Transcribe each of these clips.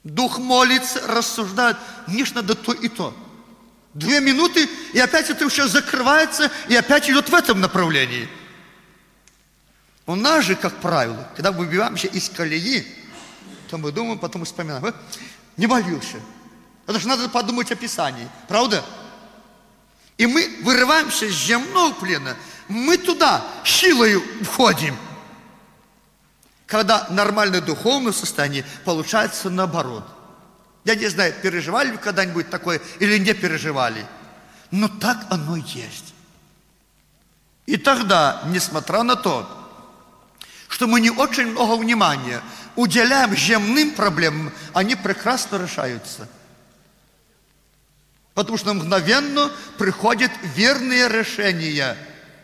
Дух молится, рассуждает. Мне ж надо то и то. 2 минуты, и опять это все закрывается, и опять идет в этом направлении. У нас же, как правило, когда мы выбиваемся из колеи, то мы думаем, потом вспоминаем, не молился. Потому что надо подумать о Писании, правда? И мы вырываемся с земного плена, мы туда силой входим. Когда нормальное духовное состояние получается наоборот. Я не знаю, переживали вы когда-нибудь такое или не переживали, но так оно есть. И тогда, несмотря на то, что мы не очень много внимания уделяем земным проблемам, они прекрасно решаются. Потому что мгновенно приходят верные решения.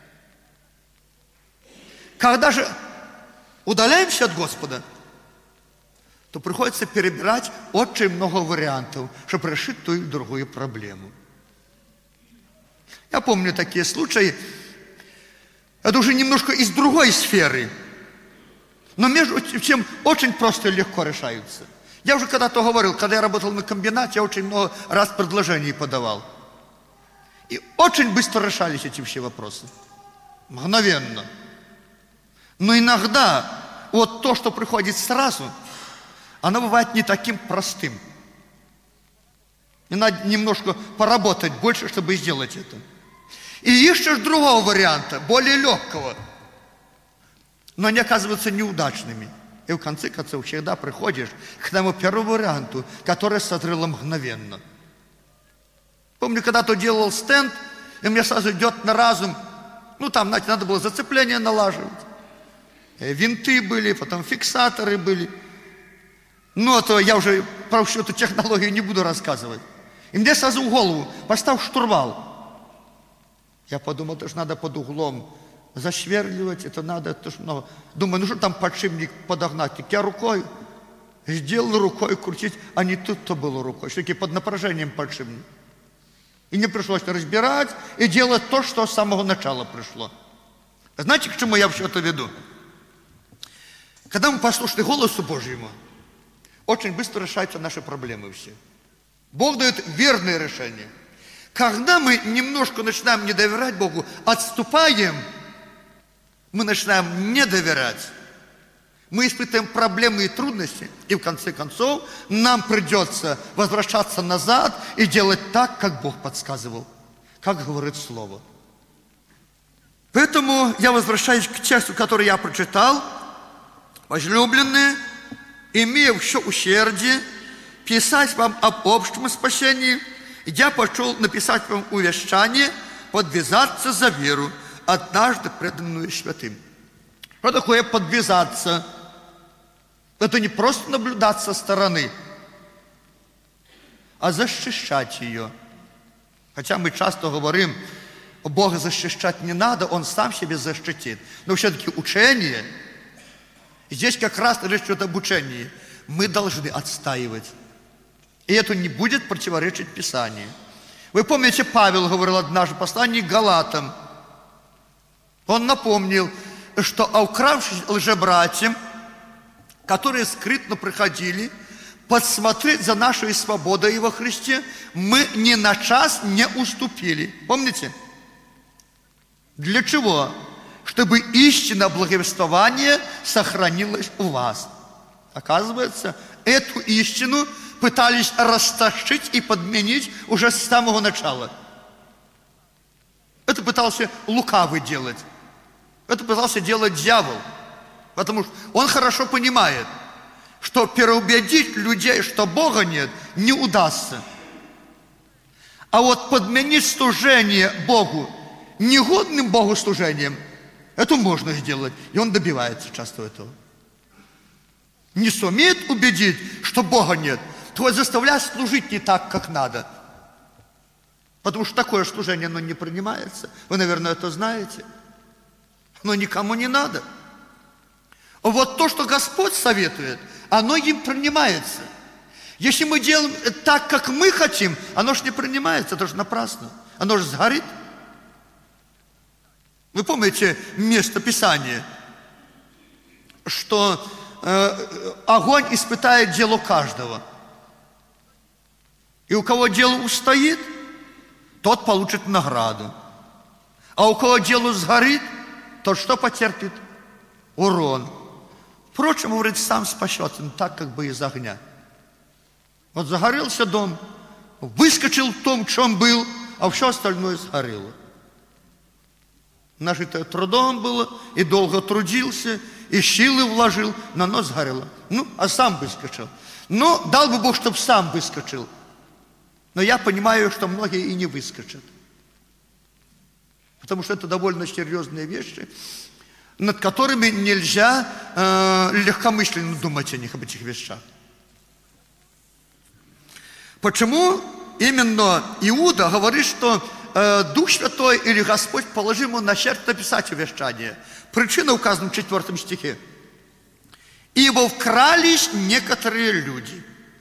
Когда же удаляемся от Господа, то приходится перебирать очень много вариантов, чтобы решить ту и другую проблему. Я помню такие случаи, это уже немножко из другой сферы, но между тем очень просто и легко решаются. Я уже когда-то говорил, когда я работал на комбинате, я очень много раз предложений подавал. И очень быстро решались эти все вопросы. Мгновенно. Но иногда вот то, что приходит сразу, оно бывает не таким простым. И надо немножко поработать больше, чтобы сделать это. И ищешь другого варианта, более легкого. Но они оказываются неудачными. И в конце концов всегда приходишь к тому первому варианту, который созрело мгновенно. Помню, когда-то делал стенд, и мне сразу идет на разум, там, знаете, надо было зацепление налаживать. Винты были, потом фиксаторы были. То я уже про всю эту технологию не буду рассказывать. И мне сразу в голову поставь штурвал. Я подумал, это же надо под углом засверливать, это надо, это же много. Думаю, что там подшипник подогнать? Я рукой сделал, рукой крутить, а не тут-то было рукой. Все-таки под напряжением подшипник. И не пришлось разбирать и делать то, что с самого начала пришло. Знаете, к чему я все это веду? Когда мы послушны голосу Божьему, очень быстро решаются наши проблемы все. Бог дает верные решения. Когда мы немножко начинаем не доверять Богу, отступаем, мы начинаем не доверять. Мы испытываем проблемы и трудности, и в конце концов нам придется возвращаться назад и делать так, как Бог подсказывал, как говорит Слово. Поэтому я возвращаюсь к тексту, который я прочитал. Возлюбленные, имея все усердие, писать вам об общем спасении, я пошел написать вам увещание, подвязаться за веру, однажды преданную святым. Что такое подвязаться? Это не просто наблюдать со стороны, а защищать ее. Хотя мы часто говорим, Бога защищать не надо, Он сам себе защитит. Но все-таки учение, здесь как раз речь идет об учении, мы должны отстаивать. И это не будет противоречить Писанию. Вы помните, Павел говорил однажды в послании к Галатам. Он напомнил, что укравшись лжебратьям, которые скрытно приходили подсмотреть за нашей свободой во Христе, мы ни на час не уступили. Помните? Для чего? Чтобы истина благовествования сохранилась у вас. Оказывается, эту истину пытались растащить и подменить уже с самого начала. Это пытался лукавый делать. Это пытался делать дьявол. Потому что он хорошо понимает, что переубедить людей, что Бога нет, не удастся. А вот подменить служение Богу негодным Богу служением, это можно сделать. И он добивается часто этого. Не сумеет убедить, что Бога нет, то заставляет служить не так, как надо. Потому что такое служение, оно не принимается. Вы, наверное, это знаете. Но никому не надо. Вот то, что Господь советует, оно им принимается. Если мы делаем так, как мы хотим, оно же не принимается, это же напрасно. Оно же сгорит. Вы помните место Писания, что огонь испытает дело каждого. И у кого дело устоит, тот получит награду. А у кого дело сгорит, тот что потерпит? Урон. Впрочем, говорит, сам спасется, так как бы из огня. Вот загорелся дом, выскочил в том, в чем был, а все остальное сгорело. Нажитое трудом было, и долго трудился, и силы вложил, но оно сгорело. Ну, а сам выскочил. Ну, дал бы Бог, чтобы сам выскочил. Но я понимаю, что многие и не выскочат. Потому что это довольно серьезные вещи, над которыми нельзя легкомысленно думать о них, об этих вещах. Почему именно Иуда говорит, что Дух Святой или Господь положил ему на сердце написать увещание? Причина указана в 4 стихе. «Ибо вкрались некоторые люди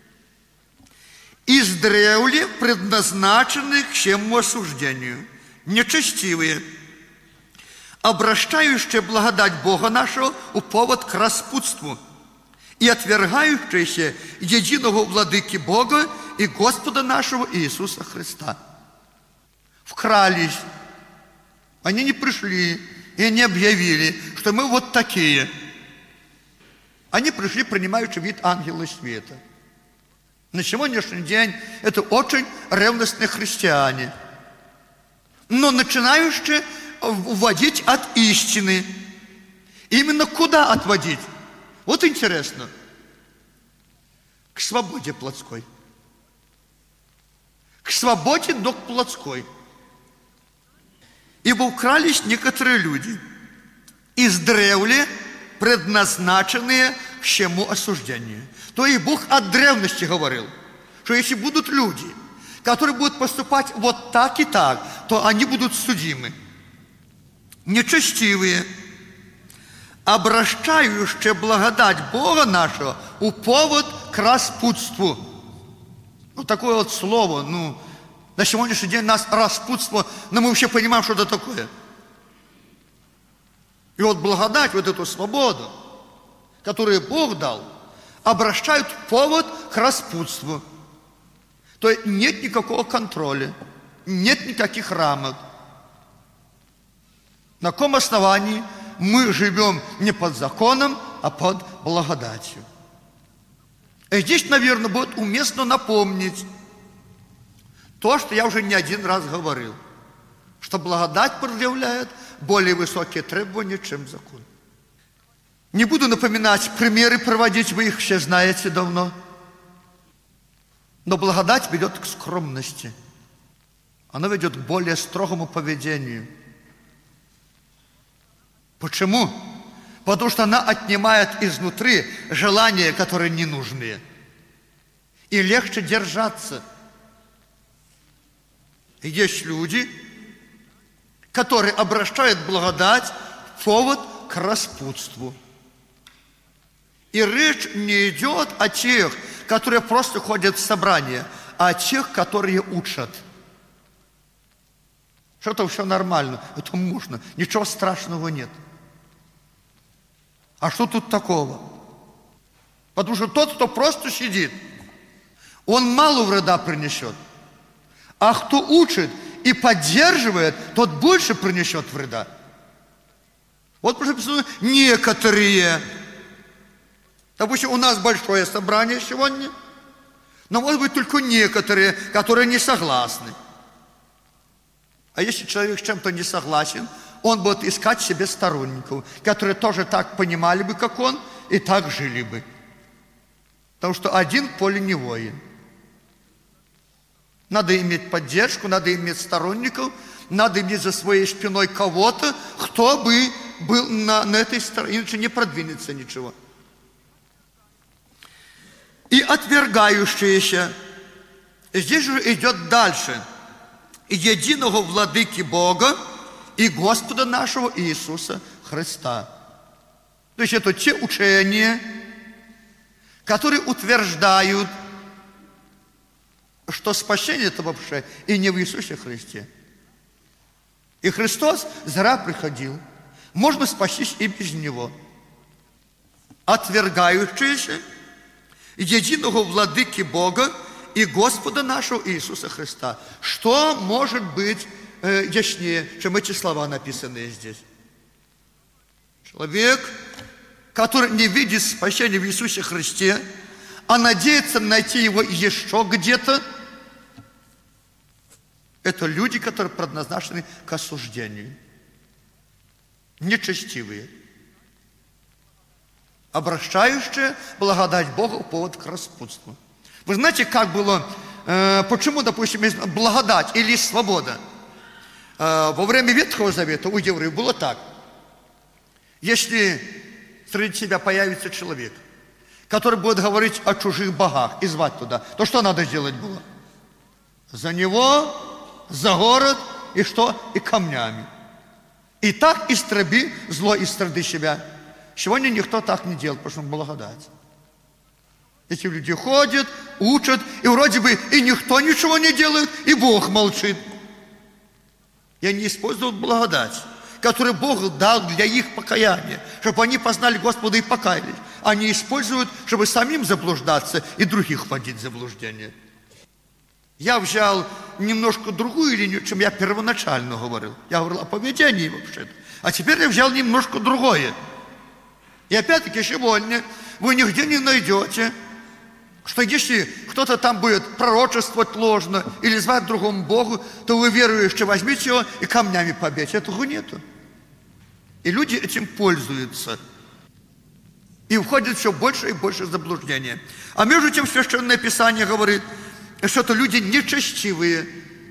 издревле предназначенные к всему осуждению, нечестивые, обращающие благодать Бога нашего у повод к распутству и отвергающиеся единого владыки Бога и Господа нашего Иисуса Христа». Вкрались. Они не пришли и не объявили, что мы вот такие. Они пришли, принимающие вид ангела света. На сегодняшний день это очень ревностные христиане, но начинающие уводить от истины. Именно куда отводить? Вот интересно. К свободе плотской. К свободе, но к плотской. Ибо укрались некоторые люди, издревле предназначенные к всему осуждению. То и Бог от древности говорил, что если будут люди, которые будут поступать вот так и так, то они будут судимы. Нечестивые, обращающие благодать Бога нашего у повод к распутству. Вот такое вот слово, на сегодняшний день нас распутство, но мы вообще понимаем, что это такое. И вот благодать, вот эту свободу, которую Бог дал, обращают в повод к распутству. То есть нет никакого контроля, нет никаких рамок. На каком основании мы живем не под законом, а под благодатью? И здесь, наверное, будет уместно напомнить то, что я уже не один раз говорил, что благодать предъявляет более высокие требования, чем закон. Не буду напоминать примеры приводить, вы их все знаете давно. Но благодать ведет к скромности. Она ведет к более строгому поведению. Почему? Потому что она отнимает изнутри желания, которые ненужные. И легче держаться. И есть люди, которые обращают благодать в повод к распутству. И речь не идет о тех, которые просто ходят в собрания, а о тех, которые учат. Что это все нормально, это можно, ничего страшного нет. А что тут такого? Потому что тот, кто просто сидит, он мало вреда принесет. А кто учит и поддерживает, тот больше принесет вреда. Вот написано некоторые. Допустим, у нас большое собрание сегодня, но может быть только некоторые, которые не согласны. А если человек с чем-то не согласен, он будет искать себе сторонников, которые тоже так понимали бы, как он, и так жили бы. Потому что один в поле не воин. Надо иметь поддержку, надо иметь сторонников, надо иметь за своей спиной кого-то, кто бы был на этой стороне, иначе не продвинется ничего. И отвергающиеся. Здесь же идет дальше. Единого владыки Бога и Господа нашего Иисуса Христа. То есть это те учения, которые утверждают, что спасение это вообще и не в Иисусе Христе. И Христос зря приходил. Можно спастись и без Него. Отвергающиеся единого владыки Бога и Господа нашего Иисуса Христа. Что может быть яснее, чем эти слова, написанные здесь? Человек, который не видит спасения в Иисусе Христе, а надеется найти его еще где-то, это люди, которые предназначены к осуждению. Нечестивые. Обращающие благодать Бога в повод к распутству. Вы знаете, как было, почему, допустим, есть благодать или свобода? Во время Ветхого Завета у евреев было так. Если среди тебя появится человек, который будет говорить о чужих богах и звать туда, то что надо сделать было? За него, за город и что? И камнями. И так истреби зло из среды себя. Сегодня никто так не делает, потому что благодать. Эти люди ходят, учат, и вроде бы и никто ничего не делает, и Бог молчит. И они используют благодать, которую Бог дал для их покаяния, чтобы они познали Господа и покаялись. Они используют, чтобы самим заблуждаться и других вводить в заблуждение. Я взял немножко другую линию, чем я первоначально говорил. Я говорил о поведении вообще-то. А теперь я взял немножко другое. И опять-таки сегодня вы нигде не найдете, что если кто-то там будет пророчествовать ложно или звать другому Богу, то вы верующие возьмите его и камнями побейте. Этого нету. И люди этим пользуются. И входит все больше и больше в заблуждение. А между тем Священное Писание говорит, что это люди нечестивые,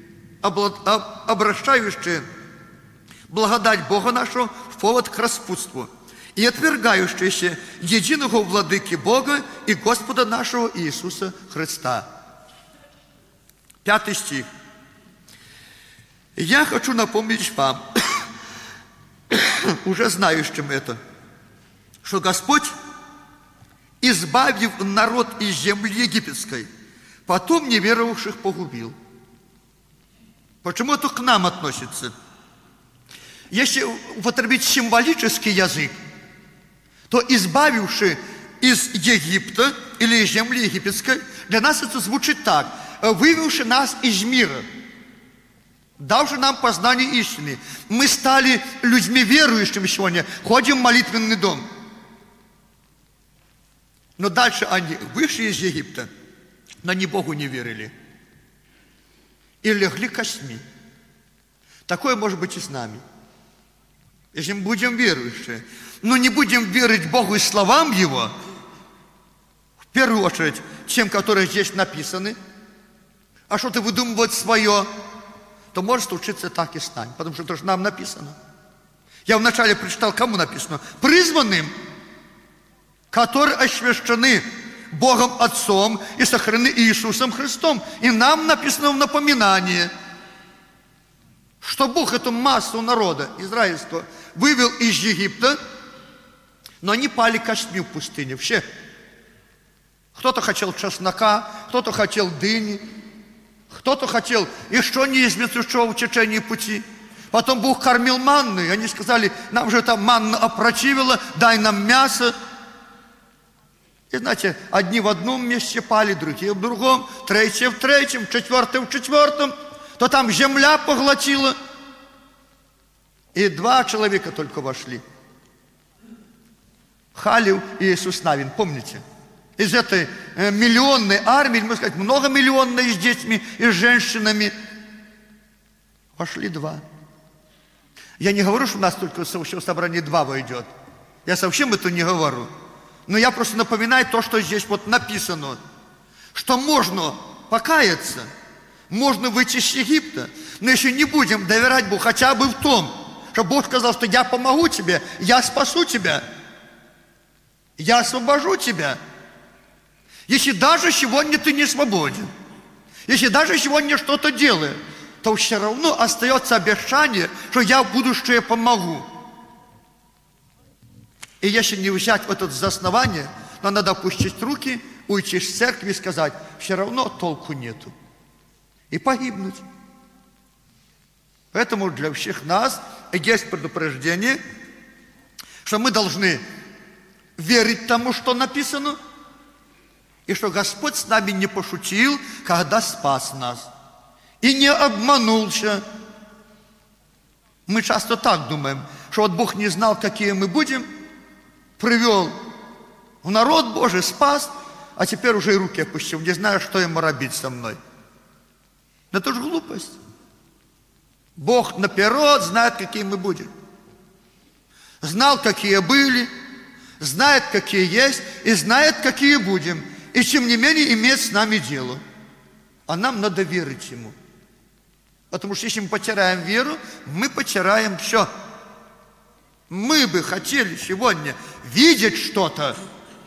обращающие благодать Бога нашего в повод к распутству и отвергающиеся единого владыки Бога и Господа нашего Иисуса Христа. 5 стих. Я хочу напомнить вам, уже знающим это, что Господь, избавив народ из земли египетской, потом неверовавших погубил. Почему это к нам относится? Если употребить символический язык, то избавивший из Египта или из земли египетской, для нас это звучит так: вывевший нас из мира, давший нам познание истины. Мы стали людьми верующими сегодня, ходим в молитвенный дом. Но дальше они вышли из Египта, но они Богу не верили. И легли костьми. Такое может быть и с нами. Если мы будем верующие, но не будем верить Богу и словам Его, в первую очередь тем, которые здесь написаны, а что-то выдумывать свое, то может случиться так и с нами, потому что это же нам написано. Я вначале прочитал, кому написано? Призванным, которые освящены Богом Отцом и сохранены Иисусом Христом. И нам написано в напоминание, что Бог эту массу народа израильского вывел из Египта, но они пали костьми в пустыне. Все. Кто-то хотел чеснока, кто-то хотел дыни, кто-то хотел еще неизвестного в течение пути. Потом Бог кормил манной, и они сказали: нам же там манна опротивила, дай нам мясо. И знаете, одни в одном месте пали, другие в другом, третьи в третьем, четвертые в четвертом. То там земля поглотила. И 2 человека только вошли. Халев и Иисус Навин, помните? Из этой миллионной армии, можно сказать, многомиллионной, с детьми и с женщинами, вошли 2. Я не говорю, что у нас только в собрании 2 войдет. Я совсем это не говорю. Но я просто напоминаю то, что здесь вот написано. Что можно покаяться, можно выйти из Египта, но если не будем доверять Богу хотя бы в том, что Бог сказал, что я помогу тебе, я спасу тебя, я освобожу тебя. Если даже сегодня ты не свободен, если даже сегодня что-то делаешь, то все равно остается обещание, что я в будущее помогу. И если не взять это за основание, то надо опустить руки, уйти из церкви и сказать: все равно толку нету. И погибнуть. Поэтому для всех нас есть предупреждение, что мы должны верить тому, что написано, И что Господь с нами не пошутил, когда спас нас. И не обманулся. Мы часто так думаем, что вот Бог не знал, какие мы будем, привел в народ Божий, спас, а теперь уже и руки опустил, не знаю, что ему робить со мной. Но это же глупость. Бог наперед знает, какие мы будем. Знал, какие были, знает, какие есть, и знает, какие будем. И тем не менее имеет с нами дело. А нам надо верить Ему. Потому что если мы потеряем веру, мы потеряем все. Мы бы хотели сегодня видеть что-то.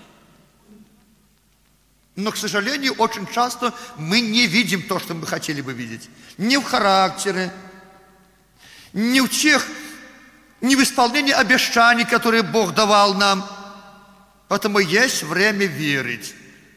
Но, к сожалению, очень часто мы не видим то, что мы хотели бы видеть. Ни в характере, ни в исполнении обещаний, которые Бог давал нам. Поэтому есть время верить.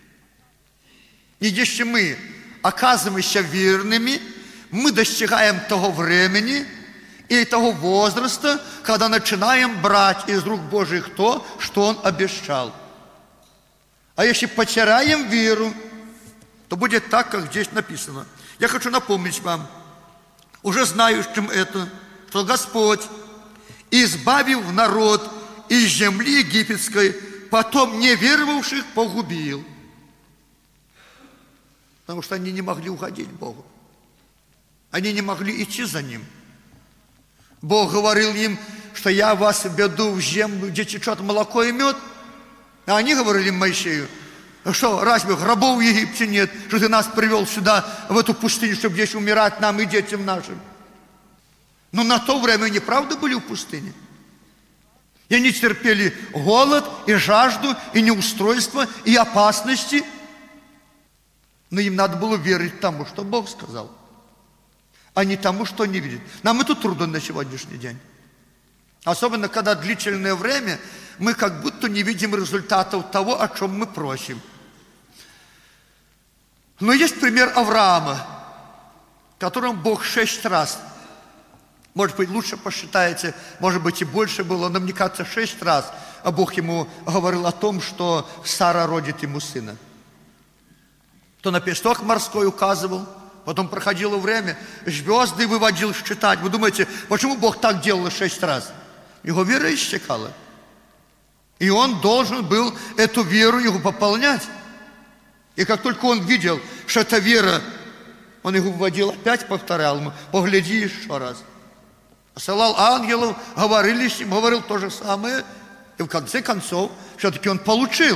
И если мы оказываемся верными, мы достигаем того времени и того возраста, когда начинаем брать из рук Божьих то, что Он обещал. А если потеряем веру, то будет так, как здесь написано. Я хочу напомнить вам, уже знающим это, что Господь, избавив народ из земли египетской, потом неверовавших погубил. Потому что они не могли угодить Богу. Они не могли идти за Ним. Бог говорил им, что я вас веду в землю, где течет молоко и мед. А они говорили Моисею, что разве гробов в Египте нет, что ты нас привел сюда, в эту пустыню, чтобы здесь умирать нам и детям нашим. Но на то время они правда были в пустыне. И они терпели голод, и жажду, и неустройство, и опасности. Но им надо было верить тому, что Бог сказал, а не тому, что они видят. Нам это трудно на сегодняшний день. Особенно, когда длительное время мы как будто не видим результатов того, о чем мы просим. Но есть пример Авраама, которому Бог 6 раз, может быть, лучше посчитаете, может быть, и больше было, но мне кажется, 6 раз Бог ему говорил о том, что Сара родит ему сына. То на песок морской указывал, потом проходило время, звезды выводил считать. Вы думаете, почему Бог так делал 6 раз? Его вера иссякала. И он должен был эту веру его пополнять. И как только он видел, что эта вера, он его выводил, опять повторял ему, погляди еще раз. Посылал ангелов, говорили с ним, говорил то же самое. И в конце концов, все-таки он получил.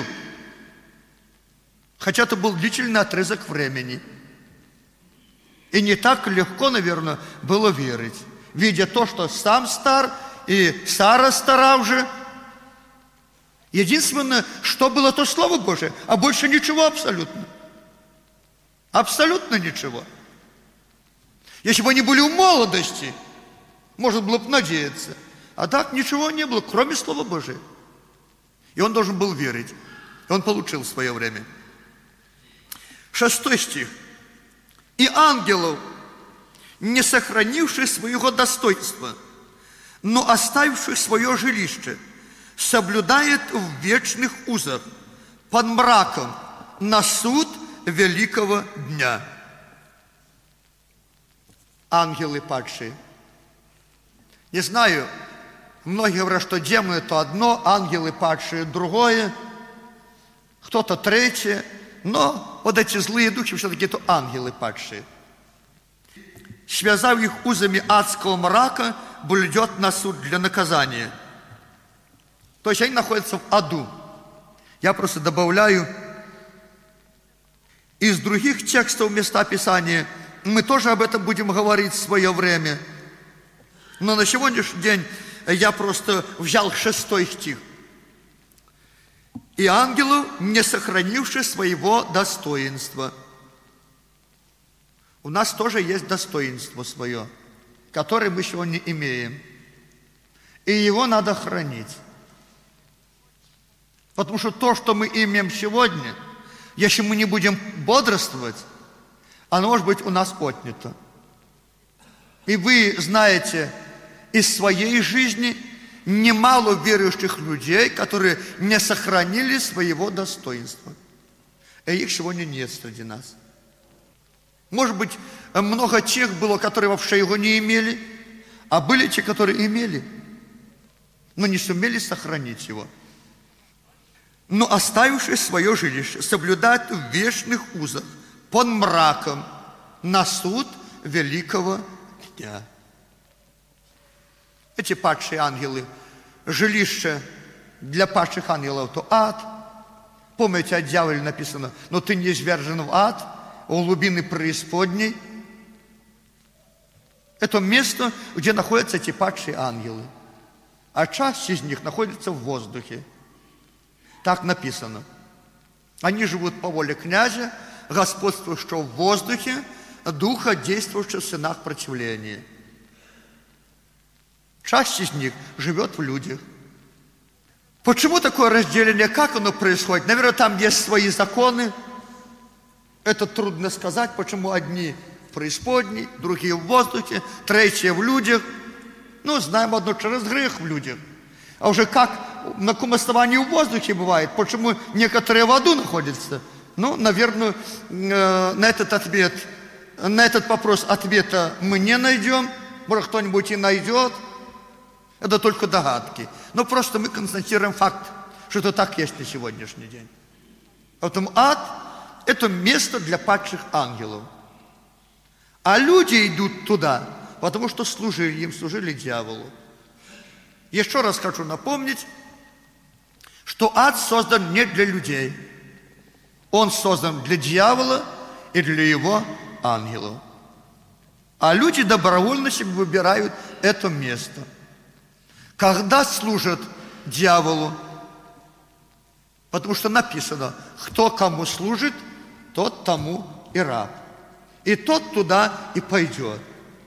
Хотя это был длительный отрезок времени. И не так легко, наверное, было верить. Видя то, что сам стар, и Сара стара уже. Единственное, что было, то Слово Божие, а больше ничего абсолютно. Абсолютно ничего. Если бы они были в молодости, можно было бы надеяться. А так ничего не было, кроме Слова Божия. И он должен был верить. И он получил свое время. 6 стих. «И ангелов, не сохранивших своего достоинства, но оставивших свое жилище, соблюдает в вечных узах, под мраком, на суд великого дня». Ангелы падшие. Не знаю, многие говорят, что демоны это одно, ангелы падшие другое, кто-то третье, но вот эти злые духи все-таки это ангелы падшие. Связав их узами адского мрака, блюдет на суд для наказания. То есть они находятся в аду. Я просто добавляю из других текстов места Писания, мы тоже об этом будем говорить в свое время. Но на сегодняшний день я просто взял 6 стих. «И ангелов, не сохранивших своего достоинства». У нас тоже есть достоинство свое, которое мы сегодня имеем. И его надо хранить. Потому что то, что мы имеем сегодня, если мы не будем бодрствовать, оно может быть у нас отнято. И вы знаете из своей жизни немало верующих людей, которые не сохранили своего достоинства. и их сегодня нет среди нас. Может быть, много тех было, которые вообще его не имели, а были те, которые имели, но не сумели сохранить его. Но оставившие свое жилище соблюдают в вечных узах под мраком на суд великого дня. Эти падшие ангелы, жилище для падших ангелов, то ад. Помните, о дьяволе написано: но ты не извержен в ад, у глубины преисподней. Это место, где находятся эти падшие ангелы. А часть из них находится в воздухе. Так написано. Они живут по воле князя, господствующего в воздухе, духа, действующего в сынах противления. Часть из них живет в людях. Почему такое разделение? Как оно происходит? Наверное, там есть свои законы. Это трудно сказать, почему одни в преисподней, другие в воздухе, третьи в людях. Ну, знаем одно, через грех в людях. А уже как, на каком основании в воздухе бывает, почему некоторые в аду находятся? Ну, наверное, на этот вопрос ответа мы не найдем. Может, кто-нибудь и найдет. Это только догадки. Но просто мы констатируем факт, что это так есть на сегодняшний день. Поэтому ад – это место для падших ангелов. А люди идут туда, потому что служили дьяволу. Еще раз хочу напомнить, что ад создан не для людей. Он создан для дьявола и для его ангелов. А люди добровольно себе выбирают это место. Когда служат дьяволу? Потому что написано: кто кому служит, тот тому и раб. И тот туда и пойдет.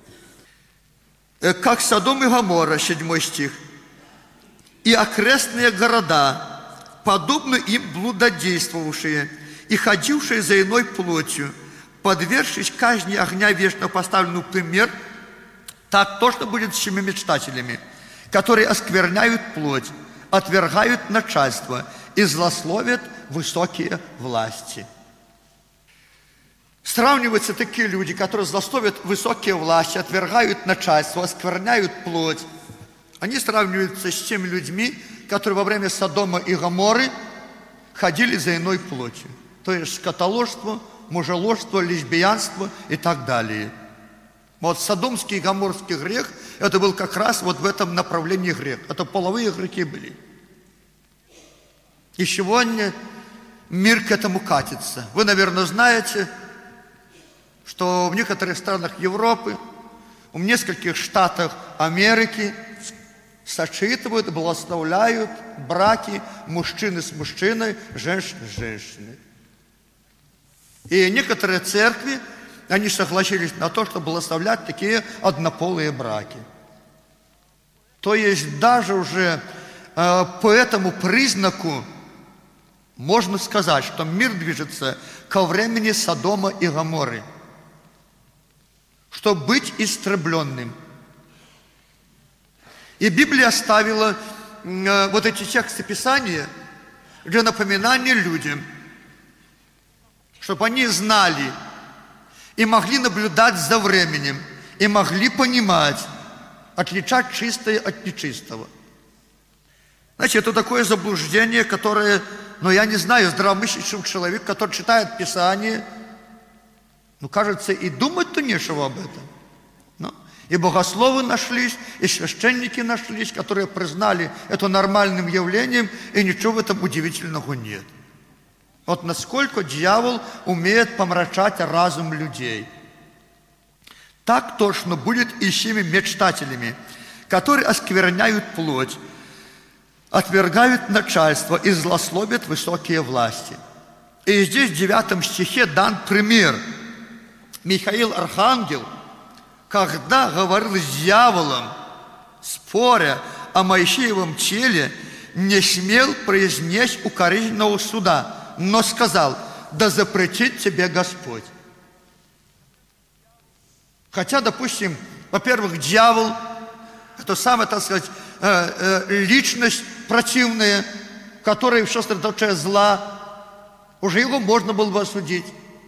Как Содом и Гоморра, 7 стих. И окрестные города, подобно им блудодействовавшие и ходившие за иной плотью, подвергшись казни огня вечно поставленную пример, так точно будет с теми мечтателями, которые оскверняют плоть, отвергают начальство и злословят высокие власти. Сравниваются такие люди, которые злословят высокие власти, отвергают начальство, оскверняют плоть. Они сравниваются с теми людьми, которые во время Содома и Гоморры ходили за иной плотью. То есть скотоложство, мужеложство, лесбиянство и так далее. Вот содомский и гоморский грех, это был как раз вот в этом направлении грех. Это половые грехи были. И сегодня мир к этому катится. Вы, наверное, знаете, что в некоторых странах Европы, в нескольких штатах Америки сочетывают, благословляют браки мужчины с мужчиной, женщины с женщиной. И некоторые церкви, они согласились на то, чтобы благословлять такие однополые браки. То есть даже уже по этому признаку можно сказать, что мир движется ко времени Содома и Гоморры, чтобы быть истребленным. И Библия оставила вот эти тексты Писания для напоминания людям, чтобы они знали и могли наблюдать за временем, и могли понимать, отличать чистое от нечистого. Значит, это такое заблуждение, которое, я не знаю, здравомыслящий человек, который читает Писание, кажется, и думать-то нечего об этом. И богословы нашлись, и священники нашлись, которые признали это нормальным явлением, и ничего в этом удивительного нет. Вот насколько дьявол умеет помрачать разум людей. Так точно будет и с теми мечтателями, которые оскверняют плоть, отвергают начальство и злословят высокие власти. И здесь в 9 стихе дан пример. Михаил Архангел, когда говорил с дьяволом, споря о Моисеевом теле, не смел произнести укоризненного суда, но сказал: да запретит тебе Господь. Хотя, допустим, во-первых, дьявол, это самая, так сказать, личность противная, которая все сосредоточие зла, Уже его можно было бы осудить.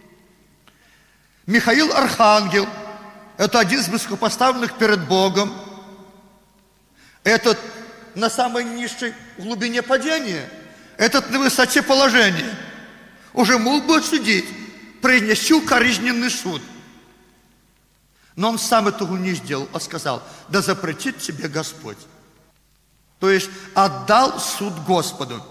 Михаил Архангел – это один из высокопоставленных перед Богом. Этот на самой низшей глубине падения, этот на высоте положения уже мог бы осудить, произнести укоризненный суд. Но он сам этого не сделал, а сказал: да запретит тебе Господь. То есть отдал суд Господу.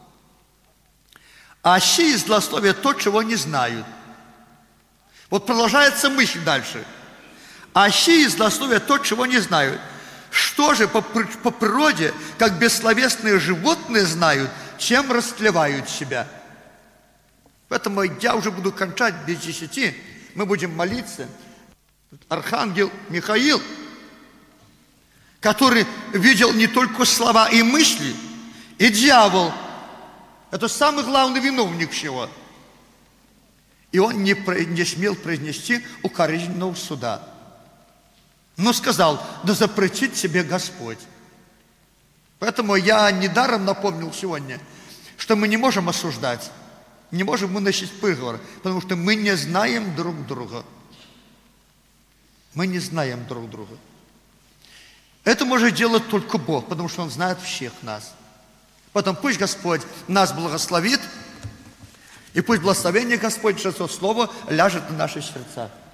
А сии злословие то, чего не знают. Вот продолжается мысль дальше. А сии злословие то, чего не знают. Что же по природе, как бессловесные животные знают, чем растлевают себя? Поэтому я уже буду кончать без 10. Мы будем молиться. Архангел Михаил, который видел не только слова и мысли, и дьявол – это самый главный виновник всего. И он не смел произнести укоризненного суда. Но сказал: да запретит себе Господь. Поэтому я недаром напомнил сегодня, что мы не можем осуждать, не можем выносить приговор, потому что мы не знаем друг друга. Мы не знаем друг друга. Это может делать только Бог, потому что Он знает всех нас. Поэтому пусть Господь нас благословит, и пусть благословение Господь, что Слово, ляжет на наши сердца.